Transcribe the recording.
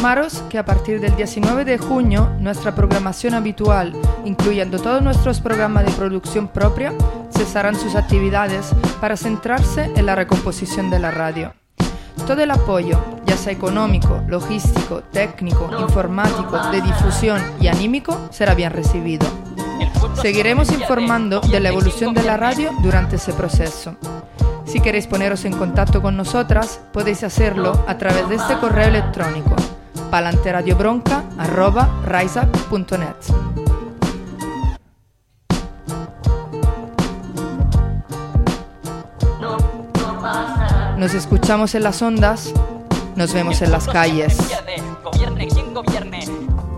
informaros que a partir del 19 de junio nuestra programación habitual, incluyendo todos nuestros programas de producción propia, cesarán sus actividades para centrarse en la recomposición de la radio. Todo el apoyo, ya sea económico, logístico, técnico, informático, de difusión y anímico, será bien recibido. Seguiremos informando de la evolución de la radio durante ese proceso. Si queréis poneros en contacto con nosotras, podéis hacerlo a través de este correo electrónico palanteradiobronca@riseup.net. Nos escuchamos en las ondas, nos vemos en las calles. Gobierne quien gobierne.